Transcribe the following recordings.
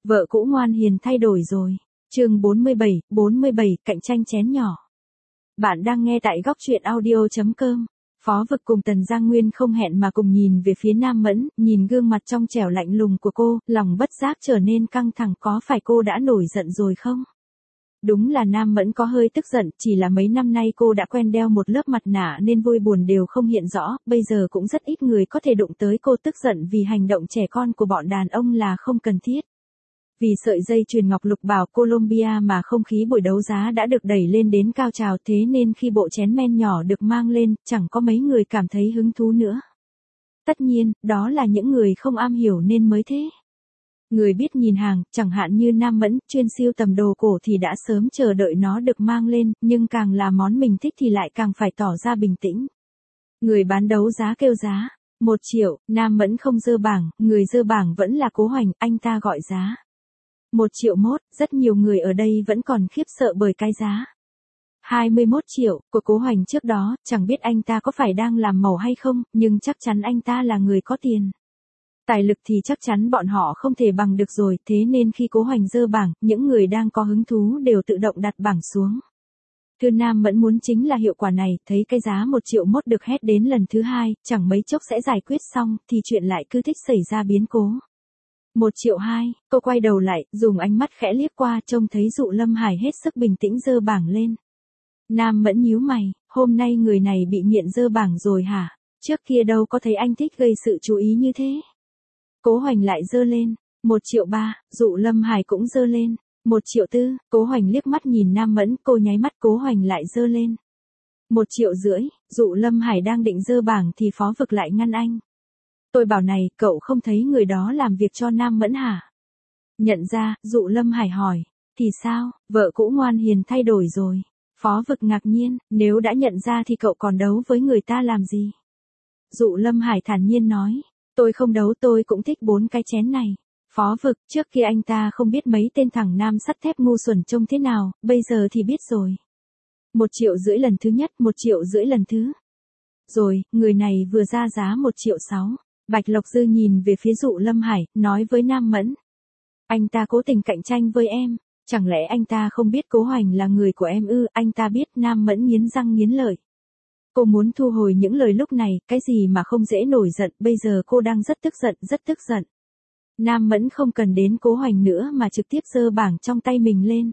Vợ cũ ngoan hiền thay đổi rồi. Chương 47, cạnh tranh chén nhỏ. Bạn đang nghe tại góc truyện audio.com. Phó Vực cùng Tần Giang Nguyên không hẹn mà cùng nhìn về phía Nam Mẫn, nhìn gương mặt trong trẻo lạnh lùng của cô, lòng bất giác trở nên căng thẳng, có phải cô đã nổi giận rồi không? Đúng là Nam Mẫn có hơi tức giận, chỉ là mấy năm nay cô đã quen đeo một lớp mặt nạ nên vui buồn đều không hiện rõ, bây giờ cũng rất ít người có thể đụng tới cô tức giận vì hành động trẻ con của bọn đàn ông là không cần thiết. Vì sợi dây chuyền ngọc lục bảo Colombia mà không khí buổi đấu giá đã được đẩy lên đến cao trào, thế nên khi bộ chén men nhỏ được mang lên, chẳng có mấy người cảm thấy hứng thú nữa. Tất nhiên, đó là những người không am hiểu nên mới thế. Người biết nhìn hàng, chẳng hạn như Nam Mẫn, chuyên sưu tầm đồ cổ thì đã sớm chờ đợi nó được mang lên, nhưng càng là món mình thích thì lại càng phải tỏ ra bình tĩnh. Người bán đấu giá kêu giá 1 triệu, Nam Mẫn không dơ bảng, người dơ bảng vẫn là Cố Hoành, anh ta gọi giá 1 triệu mốt, rất nhiều người ở đây vẫn còn khiếp sợ bởi cái giá 21 triệu của Cố Hoành trước đó, chẳng biết anh ta có phải đang làm màu hay không, nhưng chắc chắn anh ta là người có tiền. Tài lực thì chắc chắn bọn họ không thể bằng được rồi, thế nên khi Cố Hoành dơ bảng, những người đang có hứng thú đều tự động đặt bảng xuống. Thưa Nam Mẫn muốn chính là hiệu quả này, thấy cái giá 1 triệu mốt được hét đến lần thứ hai, chẳng mấy chốc sẽ giải quyết xong, thì chuyện lại cứ thích xảy ra biến cố. 1 triệu 2, cô quay đầu lại, dùng ánh mắt khẽ liếc qua, trông thấy Dụ Lâm Hải hết sức bình tĩnh dơ bảng lên. Nam Mẫn nhíu mày, hôm nay người này bị nghiện dơ bảng rồi hả? Trước kia đâu có thấy anh thích gây sự chú ý như thế. Cố Hoành lại dơ lên, 1 triệu 3, Dụ Lâm Hải cũng dơ lên, 1 triệu 4, Cố Hoành liếc mắt nhìn Nam Mẫn, cô nháy mắt, Cố Hoành lại dơ lên. 1 triệu rưỡi, Dụ Lâm Hải đang định dơ bảng thì Phó Vực lại ngăn anh. Tôi bảo này, cậu không thấy người đó làm việc cho Nam Mẫn hả? Nhận ra, Dụ Lâm Hải hỏi, thì sao, vợ cũ ngoan hiền thay đổi rồi. Phó Vực ngạc nhiên, nếu đã nhận ra thì cậu còn đấu với người ta làm gì? Dụ Lâm Hải thản nhiên nói, tôi không đấu, tôi cũng thích 4 cái chén này. Phó Vực, trước kia anh ta không biết mấy tên thằng nam sắt thép ngu xuẩn trông thế nào, bây giờ thì biết rồi. 1 triệu rưỡi lần thứ nhất, 1 triệu rưỡi lần thứ. Rồi, người này vừa ra giá 1 triệu 6. Bạch Lộc Dư nhìn về phía Dụ Lâm Hải, nói với Nam Mẫn. Anh ta cố tình cạnh tranh với em, chẳng lẽ anh ta không biết Cố Hoành là người của em ư? Anh ta biết. Nam Mẫn nghiến răng nghiến lợi. Cô muốn thu hồi những lời lúc này, cái gì mà không dễ nổi giận, bây giờ cô đang rất tức giận. Nam Mẫn không cần đến Cố Hoành nữa mà trực tiếp giơ bảng trong tay mình lên.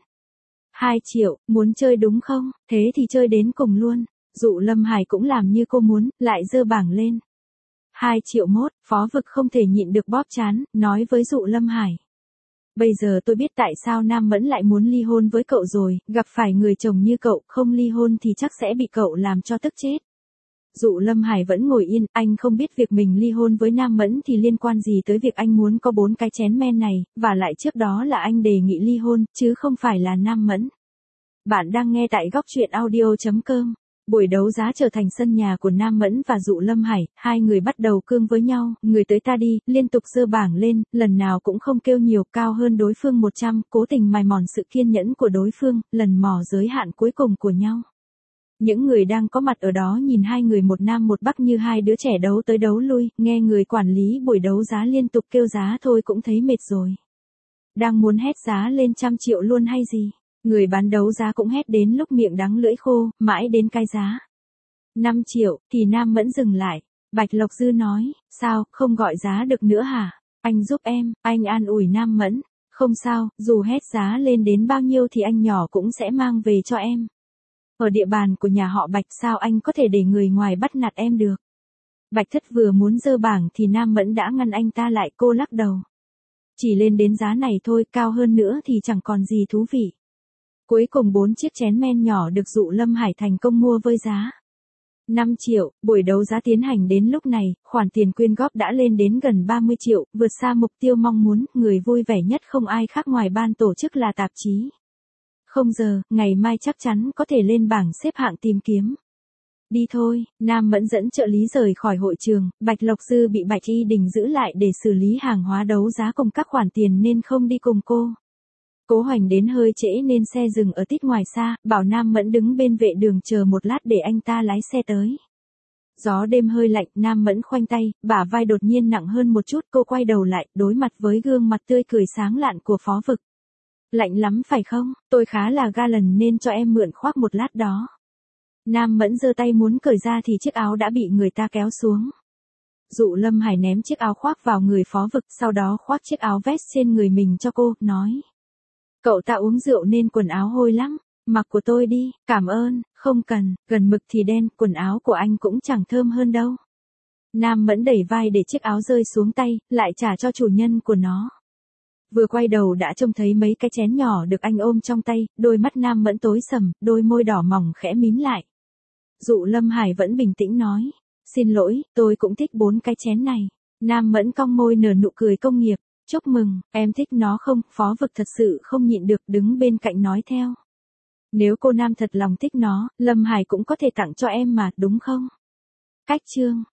2 triệu, muốn chơi đúng không? Thế thì chơi đến cùng luôn. Dụ Lâm Hải cũng làm như cô muốn, lại giơ bảng lên. 2 triệu mốt, Phó Vực không thể nhịn được bóp trán, nói với Dụ Lâm Hải. Bây giờ tôi biết tại sao Nam Mẫn lại muốn ly hôn với cậu rồi, gặp phải người chồng như cậu, không ly hôn thì chắc sẽ bị cậu làm cho tức chết. Dụ Lâm Hải vẫn ngồi yên, anh không biết việc mình ly hôn với Nam Mẫn thì liên quan gì tới việc anh muốn có 4 cái chén men này, và lại trước đó là anh đề nghị ly hôn, chứ không phải là Nam Mẫn. Bạn đang nghe tại góc truyện audio.com. Buổi đấu giá trở thành sân nhà của Nam Mẫn và Dụ Lâm Hải, hai người bắt đầu cương với nhau, người tới ta đi, liên tục giơ bảng lên, lần nào cũng không kêu nhiều, cao hơn đối phương 100, cố tình mài mòn sự kiên nhẫn của đối phương, lần mò giới hạn cuối cùng của nhau. Những người đang có mặt ở đó nhìn hai người một nam một bắc như hai đứa trẻ đấu tới đấu lui, nghe người quản lý buổi đấu giá liên tục kêu giá thôi cũng thấy mệt rồi. Đang muốn hét giá lên 100 triệu luôn hay gì? Người bán đấu giá cũng hét đến lúc miệng đắng lưỡi khô, mãi đến cái giá 5 triệu, thì Nam Mẫn dừng lại. Bạch Lộc Dư nói, sao, không gọi giá được nữa hả? Anh giúp em, anh an ủi Nam Mẫn. Không sao, dù hét giá lên đến bao nhiêu thì anh nhỏ cũng sẽ mang về cho em. Ở địa bàn của nhà họ Bạch sao anh có thể để người ngoài bắt nạt em được? Bạch Thất vừa muốn giơ bảng thì Nam Mẫn đã ngăn anh ta lại, cô lắc đầu. Chỉ lên đến giá này thôi, cao hơn nữa thì chẳng còn gì thú vị. Cuối cùng 4 chiếc chén men nhỏ được Dụ Lâm Hải thành công mua với giá 5 triệu, buổi đấu giá tiến hành đến lúc này, khoản tiền quyên góp đã lên đến gần 30 triệu, vượt xa mục tiêu mong muốn, người vui vẻ nhất không ai khác ngoài ban tổ chức là tạp chí. Không giờ, ngày mai chắc chắn có thể lên bảng xếp hạng tìm kiếm. Đi thôi, Nam Mẫn dẫn trợ lý rời khỏi hội trường, Bạch Lộc Dư bị Bạch Y Đình giữ lại để xử lý hàng hóa đấu giá cùng các khoản tiền nên không đi cùng cô. Cố Hoành đến hơi trễ nên xe dừng ở tít ngoài xa, bảo Nam Mẫn đứng bên vệ đường chờ một lát để anh ta lái xe tới. Gió đêm hơi lạnh, Nam Mẫn khoanh tay, bả vai đột nhiên nặng hơn một chút, cô quay đầu lại, đối mặt với gương mặt tươi cười sáng lạn của Phó Vực. Lạnh lắm phải không, tôi khá là ga lần nên cho em mượn khoác một lát đó. Nam Mẫn giơ tay muốn cởi ra thì chiếc áo đã bị người ta kéo xuống. Dụ Lâm Hải ném chiếc áo khoác vào người Phó Vực, sau đó khoác chiếc áo vest trên người mình cho cô, nói. Cậu ta uống rượu nên quần áo hôi lắm, mặc của tôi đi, cảm ơn, không cần, gần mực thì đen, quần áo của anh cũng chẳng thơm hơn đâu. Nam Mẫn đẩy vai để chiếc áo rơi xuống tay, lại trả cho chủ nhân của nó. Vừa quay đầu đã trông thấy mấy cái chén nhỏ được anh ôm trong tay, đôi mắt Nam Mẫn tối sầm, đôi môi đỏ mỏng khẽ mím lại. Dụ Lâm Hải vẫn bình tĩnh nói, xin lỗi, tôi cũng thích 4 cái chén này. Nam Mẫn cong môi nở nụ cười công nghiệp, chúc mừng, em thích nó không? Phó Vực thật sự không nhịn được đứng bên cạnh nói theo. Nếu cô Nam thật lòng thích nó, Lâm Hải cũng có thể tặng cho em mà, đúng không? Cách chương